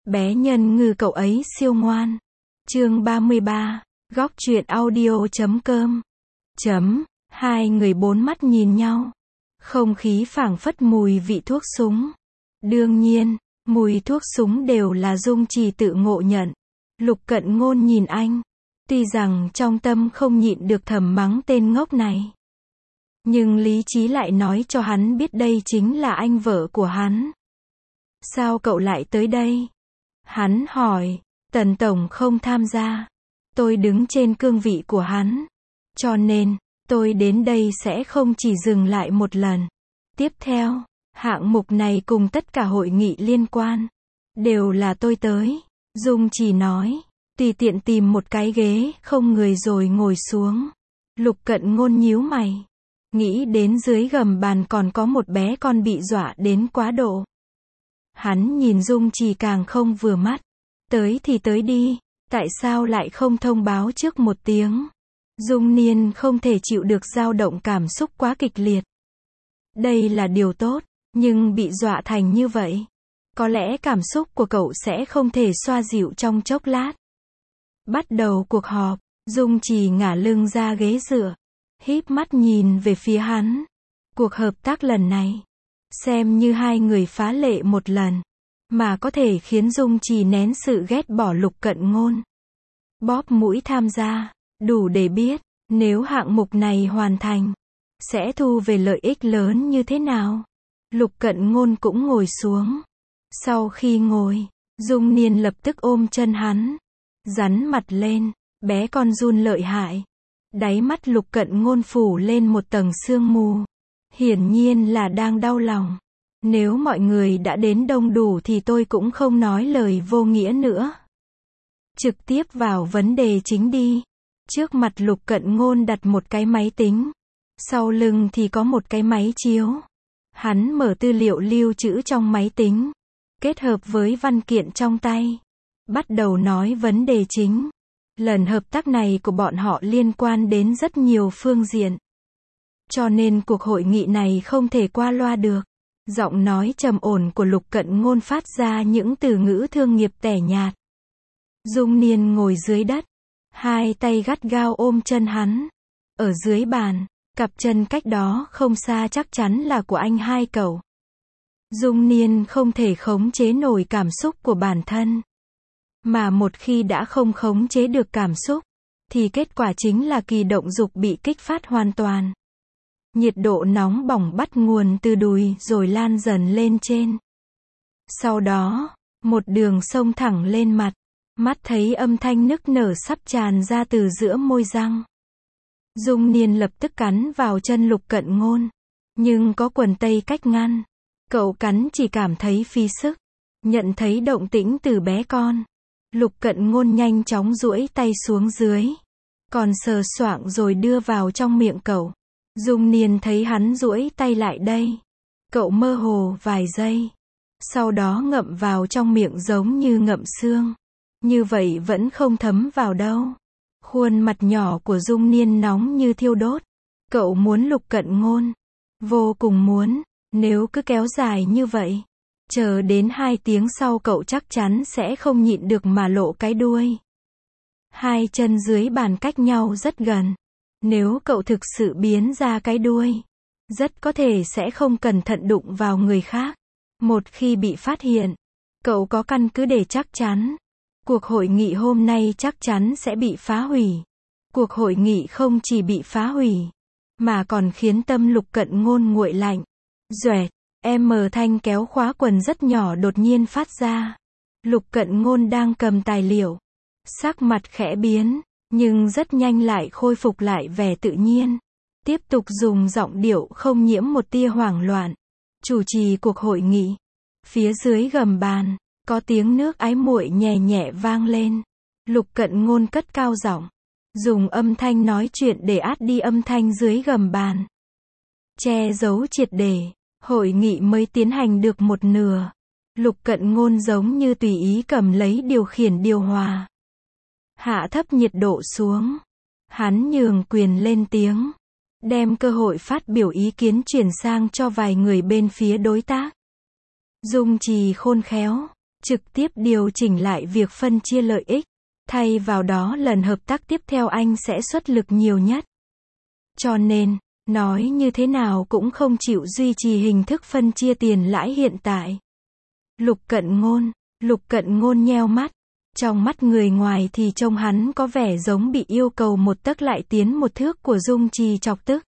Bé nhân ngư cậu ấy siêu ngoan. Chương 33, góc truyện audio.com. Hai người bốn mắt nhìn nhau. Không khí phảng phất mùi vị thuốc súng. Đương nhiên, mùi thuốc súng đều là Dung Trì tự ngộ nhận. Lục Cận Ngôn nhìn anh. Tuy rằng trong tâm không nhịn được thầm mắng tên ngốc này. Nhưng lý trí lại nói cho hắn biết đây chính là anh vợ của hắn. Sao cậu lại tới đây? Hắn hỏi. Tần Tổng không tham gia. Tôi đứng trên cương vị của hắn. Cho nên, tôi đến đây sẽ không chỉ dừng lại một lần. Tiếp theo, hạng mục này cùng tất cả hội nghị liên quan. Đều là tôi tới. Dung Trì nói. Tùy tiện tìm một cái ghế không người rồi ngồi xuống. Lục Cận Ngôn nhíu mày. Nghĩ đến dưới gầm bàn còn có một bé con bị dọa đến quá độ. Hắn nhìn Dung Trì càng không vừa mắt. Tới thì tới đi, tại sao lại không thông báo trước một tiếng? Dung Niên không thể chịu được dao động cảm xúc quá kịch liệt. Đây là điều tốt, nhưng bị dọa thành như vậy. Có lẽ cảm xúc của cậu sẽ không thể xoa dịu trong chốc lát. Bắt đầu cuộc họp, Dung Trì ngả lưng ra ghế dựa. Híp mắt nhìn về phía hắn. Cuộc hợp tác lần này, xem như hai người phá lệ một lần. Mà có thể khiến Dung Trì nén sự ghét bỏ Lục Cận Ngôn. Bóp mũi tham gia, đủ để biết, nếu hạng mục này hoàn thành, sẽ thu về lợi ích lớn như thế nào. Lục Cận Ngôn cũng ngồi xuống. Sau khi ngồi, Dung Niên lập tức ôm chân hắn. Rắn mặt lên, bé con run lợi hại. Đáy mắt Lục Cận Ngôn phủ lên một tầng sương mù. Hiển nhiên là đang đau lòng. Nếu mọi người đã đến đông đủ thì tôi cũng không nói lời vô nghĩa nữa. Trực tiếp vào vấn đề chính đi. Trước mặt Lục Cận Ngôn đặt một cái máy tính. Sau lưng thì có một cái máy chiếu. Hắn mở tư liệu lưu trữ trong máy tính. Kết hợp với văn kiện trong tay. Bắt đầu nói vấn đề chính. Lần hợp tác này của bọn họ liên quan đến rất nhiều phương diện. Cho nên cuộc hội nghị này không thể qua loa được. Giọng nói trầm ổn của Lục Cận Ngôn phát ra những từ ngữ thương nghiệp tẻ nhạt. Dung Niên ngồi dưới đất. Hai tay gắt gao ôm chân hắn. Ở dưới bàn, cặp chân cách đó không xa chắc chắn là của anh hai cậu. Dung Niên không thể khống chế nổi cảm xúc của bản thân. Mà một khi đã không khống chế được cảm xúc, thì kết quả chính là kỳ động dục bị kích phát hoàn toàn. Nhiệt độ nóng bỏng bắt nguồn từ đùi rồi lan dần lên trên. Sau đó, một đường sông thẳng lên mặt. Mắt thấy âm thanh nức nở sắp tràn ra từ giữa môi răng. Dung Niên lập tức cắn vào chân Lục Cận Ngôn. Nhưng có quần tây cách ngăn. Cậu cắn chỉ cảm thấy phí sức. Nhận thấy động tĩnh từ bé con. Lục Cận Ngôn nhanh chóng duỗi tay xuống dưới. Còn sờ soạng rồi đưa vào trong miệng cậu. Dung Niên thấy hắn duỗi tay lại đây. Cậu mơ hồ vài giây. Sau đó ngậm vào trong miệng giống như ngậm xương. Như vậy vẫn không thấm vào đâu. Khuôn mặt nhỏ của Dung Niên nóng như thiêu đốt. Cậu muốn Lục Cận Ngôn. Vô cùng muốn. Nếu cứ kéo dài như vậy. Chờ đến 2 tiếng sau cậu chắc chắn sẽ không nhịn được mà lộ cái đuôi. Hai chân dưới bàn cách nhau rất gần. Nếu cậu thực sự biến ra cái đuôi, rất có thể sẽ không cẩn thận đụng vào người khác. Một khi bị phát hiện, cậu có căn cứ để chắc chắn. Cuộc hội nghị hôm nay chắc chắn sẽ bị phá hủy. Cuộc hội nghị không chỉ bị phá hủy, mà còn khiến tâm Lục Cận Ngôn nguội lạnh. Doẹt, thanh kéo khóa quần rất nhỏ đột nhiên phát ra. Lục Cận Ngôn đang cầm tài liệu. Sắc mặt khẽ biến. Nhưng rất nhanh lại khôi phục lại vẻ tự nhiên. Tiếp tục dùng giọng điệu không nhiễm một tia hoảng loạn. Chủ trì cuộc hội nghị. Phía dưới gầm bàn, có tiếng nước ái muội nhẹ nhẹ vang lên. Lục Cận Ngôn cất cao giọng. Dùng âm thanh nói chuyện để át đi âm thanh dưới gầm bàn. Che giấu triệt để. Hội nghị mới tiến hành được một nửa. Lục Cận Ngôn giống như tùy ý cầm lấy điều khiển điều hòa. Hạ thấp nhiệt độ xuống. Hắn nhường quyền lên tiếng. Đem cơ hội phát biểu ý kiến chuyển sang cho vài người bên phía đối tác. Dung Trì khôn khéo. trực tiếp điều chỉnh lại việc phân chia lợi ích. Thay vào đó lần hợp tác tiếp theo anh sẽ xuất lực nhiều nhất. Cho nên, nói như thế nào cũng không chịu duy trì hình thức phân chia tiền lãi hiện tại. Lục Cận Ngôn nheo mắt. Trong mắt người ngoài thì trông hắn có vẻ giống bị yêu cầu một tấc lại tiến một thước của Dung Trì chọc tức.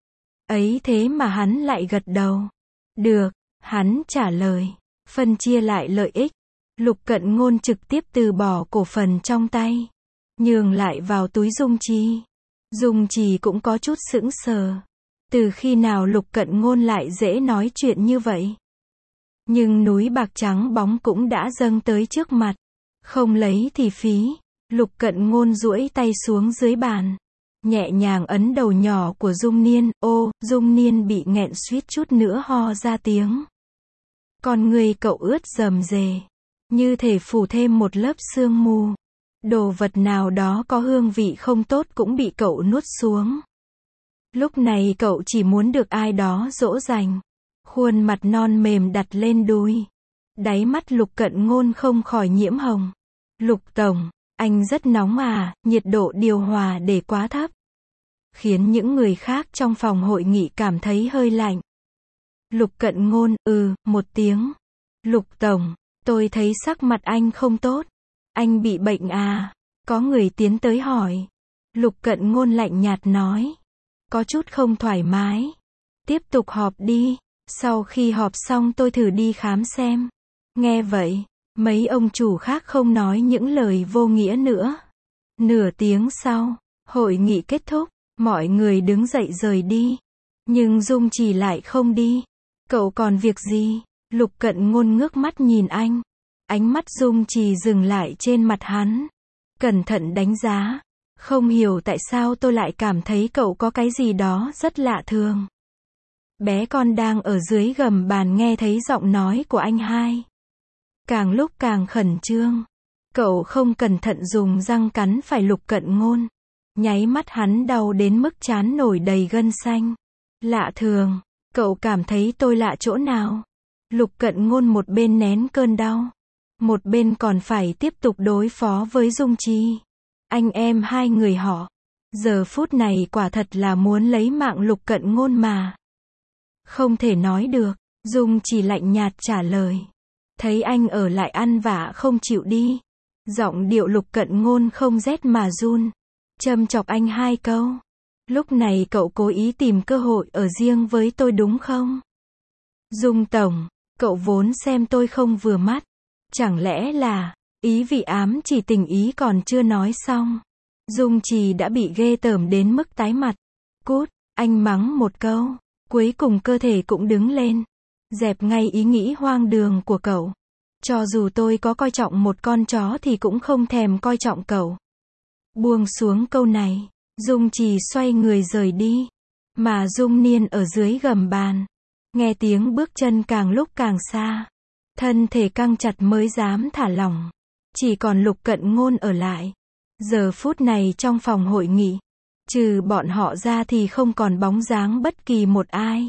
Ấy thế mà hắn lại gật đầu. Được, hắn trả lời. Phân chia lại lợi ích. Lục Cận Ngôn trực tiếp từ bỏ cổ phần trong tay. Nhường lại vào túi Dung Trì. Dung Trì cũng có chút sững sờ. Từ khi nào Lục Cận Ngôn lại dễ nói chuyện như vậy? Nhưng núi bạc trắng bóng cũng đã dâng tới trước mặt. Không lấy thì phí. Lục Cận Ngôn duỗi tay xuống dưới bàn. Nhẹ nhàng ấn đầu nhỏ của Dung Niên. Ô, Dung Niên bị nghẹn suýt chút nữa ho ra tiếng. Con người cậu ướt rầm rề. Như thể phủ thêm một lớp sương mù. Đồ vật nào đó có hương vị không tốt cũng bị cậu nuốt xuống. Lúc này cậu chỉ muốn được ai đó dỗ dành. Khuôn mặt non mềm đặt lên đùi. Đáy mắt Lục Cận Ngôn không khỏi nhiễm hồng. Lục Tổng, anh rất nóng à, nhiệt độ điều hòa để quá thấp. Khiến những người khác trong phòng hội nghị cảm thấy hơi lạnh. Lục Cận Ngôn, một tiếng. Lục Tổng, tôi thấy sắc mặt anh không tốt. Anh bị bệnh à? Có người tiến tới hỏi. Lục Cận Ngôn lạnh nhạt nói. Có chút không thoải mái. Tiếp tục họp đi. Sau khi họp xong tôi thử đi khám xem. Nghe vậy, mấy ông chủ khác không nói những lời vô nghĩa nữa. Nửa tiếng sau, hội nghị kết thúc, mọi người đứng dậy rời đi. Nhưng Dung Trì lại không đi. Cậu còn việc gì? Lục Cận Ngôn ngước mắt nhìn anh. Ánh mắt Dung Trì dừng lại trên mặt hắn. Cẩn thận đánh giá. Không hiểu tại sao tôi lại cảm thấy cậu có cái gì đó rất lạ thường. Bé con đang ở dưới gầm bàn nghe thấy giọng nói của anh hai. Càng lúc càng khẩn trương. Cậu không cẩn thận dùng răng cắn phải Lục Cận Ngôn. Nháy mắt hắn đau đến mức trán nổi đầy gân xanh. Lạ thường. Cậu cảm thấy tôi lạ chỗ nào? Lục Cận Ngôn một bên nén cơn đau. Một bên còn phải tiếp tục đối phó với Dung Trì. Anh em hai người họ. Giờ phút này quả thật là muốn lấy mạng Lục Cận Ngôn mà. Không thể nói được. Dung Trì lạnh nhạt trả lời. Thấy anh ở lại ăn vạ không chịu đi. Giọng điệu Lục Cận Ngôn không rét mà run. Châm chọc anh hai câu. Lúc này cậu cố ý tìm cơ hội ở riêng với tôi đúng không? Dung Tổng, cậu vốn xem tôi không vừa mắt. Chẳng lẽ là, ý vị ám chỉ tình ý còn chưa nói xong. Dung Trì đã bị ghê tởm đến mức tái mặt. Cút, anh mắng một câu. Cuối cùng cơ thể cũng đứng lên. Dẹp ngay ý nghĩ hoang đường của cậu. Cho dù tôi có coi trọng một con chó thì cũng không thèm coi trọng cậu. Buông xuống câu này. Dung Trì xoay người rời đi. Mà Dung Niên ở dưới gầm bàn. Nghe tiếng bước chân càng lúc càng xa. Thân thể căng chặt mới dám thả lỏng. Chỉ còn Lục Cận Ngôn ở lại. Giờ phút này trong phòng hội nghị. Trừ bọn họ ra thì không còn bóng dáng bất kỳ một ai.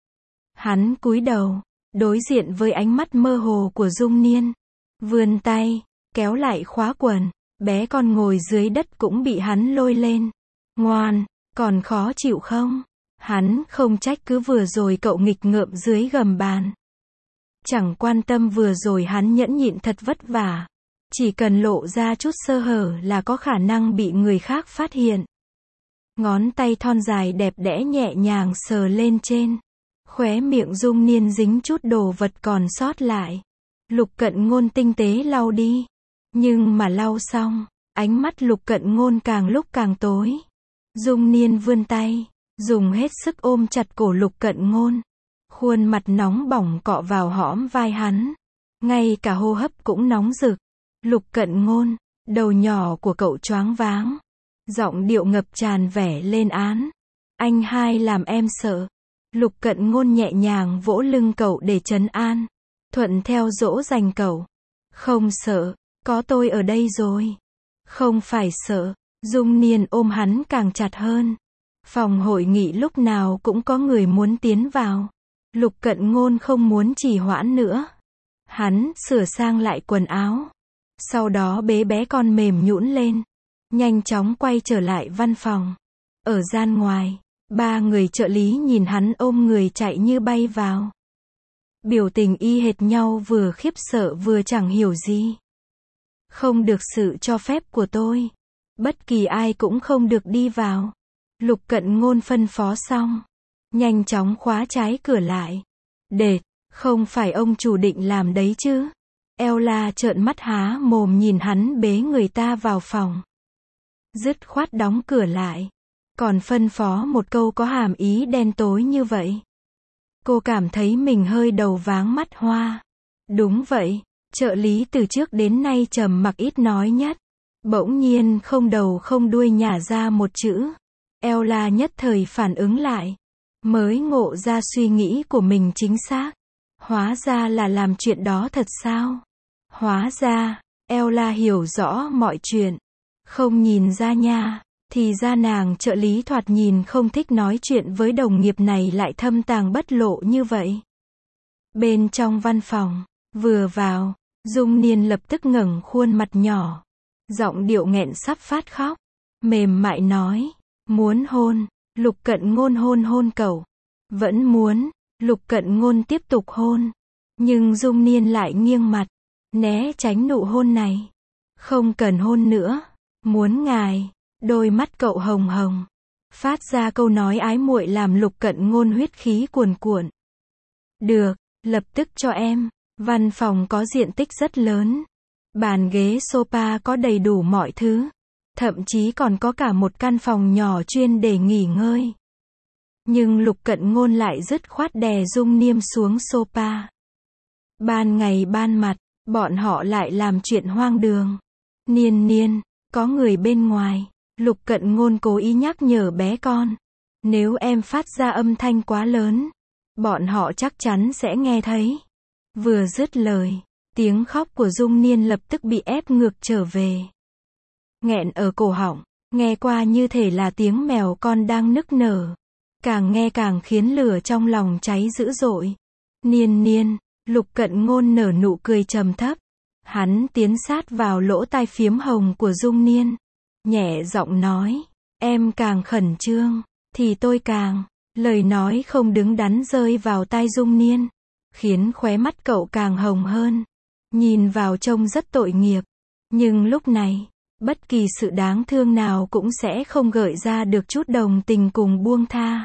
Hắn cúi đầu. Đối diện với ánh mắt mơ hồ của Dung Niên. Vươn tay. Kéo lại khóa quần. Bé con ngồi dưới đất cũng bị hắn lôi lên. Ngoan, còn khó chịu không? Hắn không trách cứ vừa rồi cậu nghịch ngợm dưới gầm bàn. Chẳng quan tâm vừa rồi hắn nhẫn nhịn thật vất vả. Chỉ cần lộ ra chút sơ hở là có khả năng bị người khác phát hiện. Ngón tay thon dài đẹp đẽ nhẹ nhàng sờ lên trên. Khóe miệng Dung Niên dính chút đồ vật còn sót lại. Lục Cận Ngôn tinh tế lau đi. Nhưng mà lau xong, ánh mắt Lục Cận Ngôn càng lúc càng tối. Dung Niên vươn tay, dùng hết sức ôm chặt cổ Lục Cận Ngôn. Khuôn mặt nóng bỏng cọ vào hõm vai hắn. Ngay cả hô hấp cũng nóng rực. Lục Cận Ngôn, đầu nhỏ của cậu choáng váng. Giọng điệu ngập tràn vẻ lên án. Anh hai làm em sợ. Lục Cận Ngôn nhẹ nhàng vỗ lưng cậu để trấn an. Thuận theo dỗ dành cậu. Không sợ, có tôi ở đây rồi. Không phải sợ. Dung Niên ôm hắn càng chặt hơn. Phòng hội nghị lúc nào cũng có người muốn tiến vào. Lục Cận Ngôn không muốn trì hoãn nữa. Hắn sửa sang lại quần áo. Sau đó bế bé con mềm nhũn lên. Nhanh chóng quay trở lại văn phòng. Ở gian ngoài, ba người trợ lý nhìn hắn ôm người chạy như bay vào. Biểu tình y hệt nhau, vừa khiếp sợ vừa chẳng hiểu gì. Không được sự cho phép của tôi. Bất kỳ ai cũng không được đi vào. Lục Cận Ngôn phân phó xong. Nhanh chóng khóa trái cửa lại. Đệt, không phải ông chủ định làm đấy chứ? Ella trợn mắt há mồm nhìn hắn bế người ta vào phòng. Dứt khoát đóng cửa lại. Còn phân phó một câu có hàm ý đen tối như vậy. Cô cảm thấy mình hơi đầu váng mắt hoa. Đúng vậy, trợ lý từ trước đến nay trầm mặc ít nói nhất. Bỗng nhiên không đầu không đuôi nhả ra một chữ. Ella nhất thời phản ứng lại. Mới ngộ ra suy nghĩ của mình chính xác. Hóa ra là làm chuyện đó thật sao? Hóa ra, Ella hiểu rõ mọi chuyện. Không nhìn ra nha. Thì ra nàng trợ lý thoạt nhìn không thích nói chuyện với đồng nghiệp này lại thâm tàng bất lộ như vậy. Bên trong văn phòng, vừa vào, Dung Niên lập tức ngẩng khuôn mặt nhỏ. Giọng điệu nghẹn sắp phát khóc. Mềm mại nói, muốn hôn. Lục Cận Ngôn hôn cậu. Vẫn muốn. Lục Cận Ngôn tiếp tục hôn. Nhưng Dung Niên lại nghiêng mặt, né tránh nụ hôn này. Không cần hôn nữa. Muốn ngài. Đôi mắt cậu hồng hồng. Phát ra câu nói ái muội làm Lục Cận Ngôn huyết khí cuồn cuộn. Được, lập tức cho em. Văn phòng có diện tích rất lớn. Bàn ghế sofa có đầy đủ mọi thứ. Thậm chí còn có cả một căn phòng nhỏ chuyên để nghỉ ngơi. Nhưng Lục Cận Ngôn lại dứt khoát đè Dung Niên xuống sofa. Ban ngày ban mặt, bọn họ lại làm chuyện hoang đường. Niên, có người bên ngoài. Lục Cận Ngôn cố ý nhắc nhở bé con. Nếu em phát ra âm thanh quá lớn, bọn họ chắc chắn sẽ nghe thấy. Vừa dứt lời, tiếng khóc của Dung Niên lập tức bị ép ngược trở về. Nghẹn ở cổ họng, nghe qua như thể là tiếng mèo con đang nức nở. Càng nghe càng khiến lửa trong lòng cháy dữ dội. Niên, Lục Cận Ngôn nở nụ cười trầm thấp. Hắn tiến sát vào lỗ tai phiếm hồng của Dung Niên. Nhẹ giọng nói, em càng khẩn trương, thì tôi càng. Lời nói không đứng đắn rơi vào tai Dung Niên, khiến khóe mắt cậu càng hồng hơn. Nhìn vào trông rất tội nghiệp. Nhưng lúc này, bất kỳ sự đáng thương nào cũng sẽ không gợi ra được chút đồng tình cùng buông tha.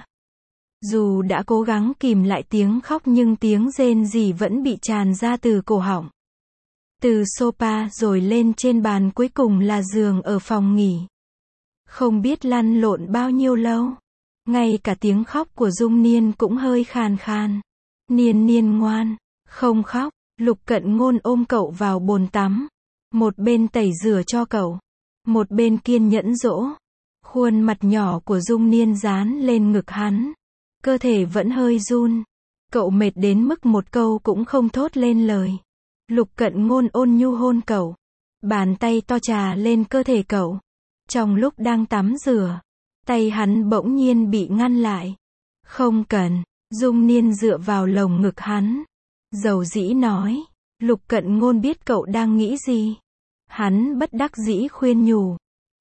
Dù đã cố gắng kìm lại tiếng khóc nhưng tiếng rên rỉ vẫn bị tràn ra từ cổ họng. Từ sofa rồi lên trên bàn, cuối cùng là giường ở phòng nghỉ. Không biết lăn lộn bao nhiêu lâu. Ngay cả tiếng khóc của Dung Niên cũng hơi khàn khàn. Niên ngoan, không khóc. Lục Cận Ngôn ôm cậu vào bồn tắm. Một bên tẩy rửa cho cậu, một bên kiên nhẫn dỗ. Khuôn mặt nhỏ của Dung Niên dán lên ngực hắn. Cơ thể vẫn hơi run. Cậu mệt đến mức một câu cũng không thốt lên lời. Lục Cận Ngôn ôn nhu hôn cậu. Bàn tay to chà lên cơ thể cậu. Trong lúc đang tắm rửa, tay hắn bỗng nhiên bị ngăn lại. Không cần. Dung Niên dựa vào lồng ngực hắn. Dầu dĩ nói. Lục Cận Ngôn biết cậu đang nghĩ gì. Hắn bất đắc dĩ khuyên nhủ.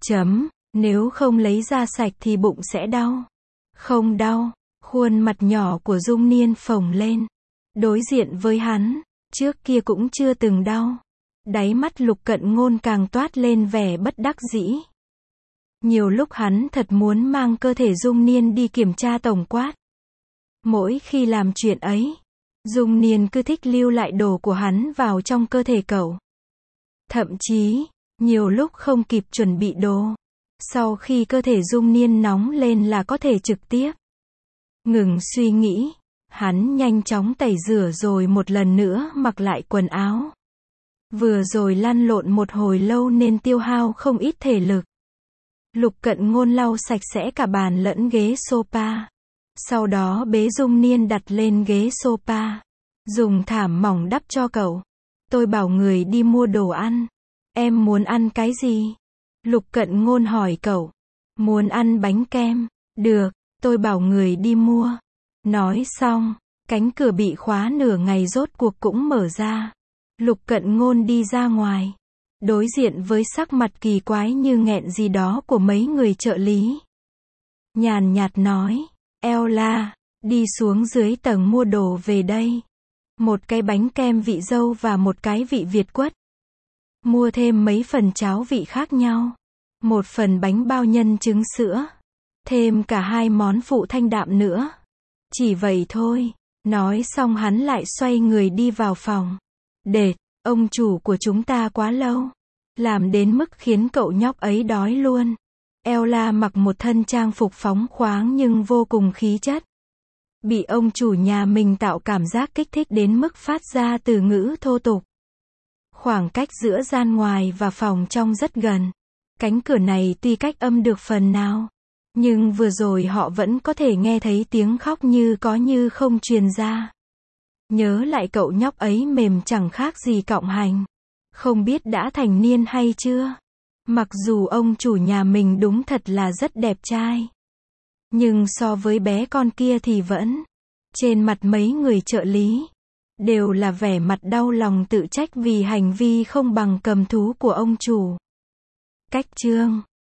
Nếu không lấy ra sạch thì bụng sẽ đau. Không đau. Khuôn mặt nhỏ của Dung Niên phồng lên. Đối diện với hắn, trước kia cũng chưa từng đau. Đáy mắt Lục Cận Ngôn càng toát lên vẻ bất đắc dĩ. Nhiều lúc hắn thật muốn mang cơ thể Dung Niên đi kiểm tra tổng quát. Mỗi khi làm chuyện ấy, Dung Niên cứ thích lưu lại đồ của hắn vào trong cơ thể cậu. Thậm chí, nhiều lúc không kịp chuẩn bị đồ. Sau khi cơ thể Dung Niên nóng lên là có thể trực tiếp. Ngừng suy nghĩ, hắn nhanh chóng tẩy rửa rồi một lần nữa mặc lại quần áo. Vừa rồi lăn lộn một hồi lâu nên tiêu hao không ít thể lực. Lục Cận Ngôn lau sạch sẽ cả bàn lẫn ghế sofa. Sau đó bế Dung Niên đặt lên ghế sofa. Dùng thảm mỏng đắp cho cậu. Tôi bảo người đi mua đồ ăn. Em muốn ăn cái gì? Lục Cận Ngôn hỏi cậu. Muốn ăn bánh kem. Được, tôi bảo người đi mua. Nói xong, cánh cửa bị khóa nửa ngày rốt cuộc cũng mở ra. Lục Cận Ngôn đi ra ngoài, đối diện với sắc mặt kỳ quái như nghẹn gì đó của mấy người trợ lý. Nhàn nhạt nói, Ella, đi xuống dưới tầng mua đồ về đây. Một cái bánh kem vị dâu và một cái vị Việt quất. Mua thêm mấy phần cháo vị khác nhau. Một phần bánh bao nhân trứng sữa. Thêm cả 2 món phụ thanh đạm nữa. Chỉ vậy thôi. Nói xong hắn lại xoay người đi vào phòng. Đệt, ông chủ của chúng ta quá lâu. Làm đến mức khiến cậu nhóc ấy đói luôn. Ella mặc một thân trang phục phóng khoáng nhưng vô cùng khí chất. Bị ông chủ nhà mình tạo cảm giác kích thích đến mức phát ra từ ngữ thô tục. Khoảng cách giữa gian ngoài và phòng trong rất gần. Cánh cửa này tuy cách âm được phần nào, nhưng vừa rồi họ vẫn có thể nghe thấy tiếng khóc như có như không truyền ra. Nhớ lại cậu nhóc ấy mềm chẳng khác gì cọng hành. Không biết đã thành niên hay chưa. Mặc dù ông chủ nhà mình đúng thật là rất đẹp trai. Nhưng so với bé con kia thì vẫn. Trên mặt mấy người trợ lý đều là vẻ mặt đau lòng tự trách vì hành vi không bằng cầm thú của ông chủ. Cách chương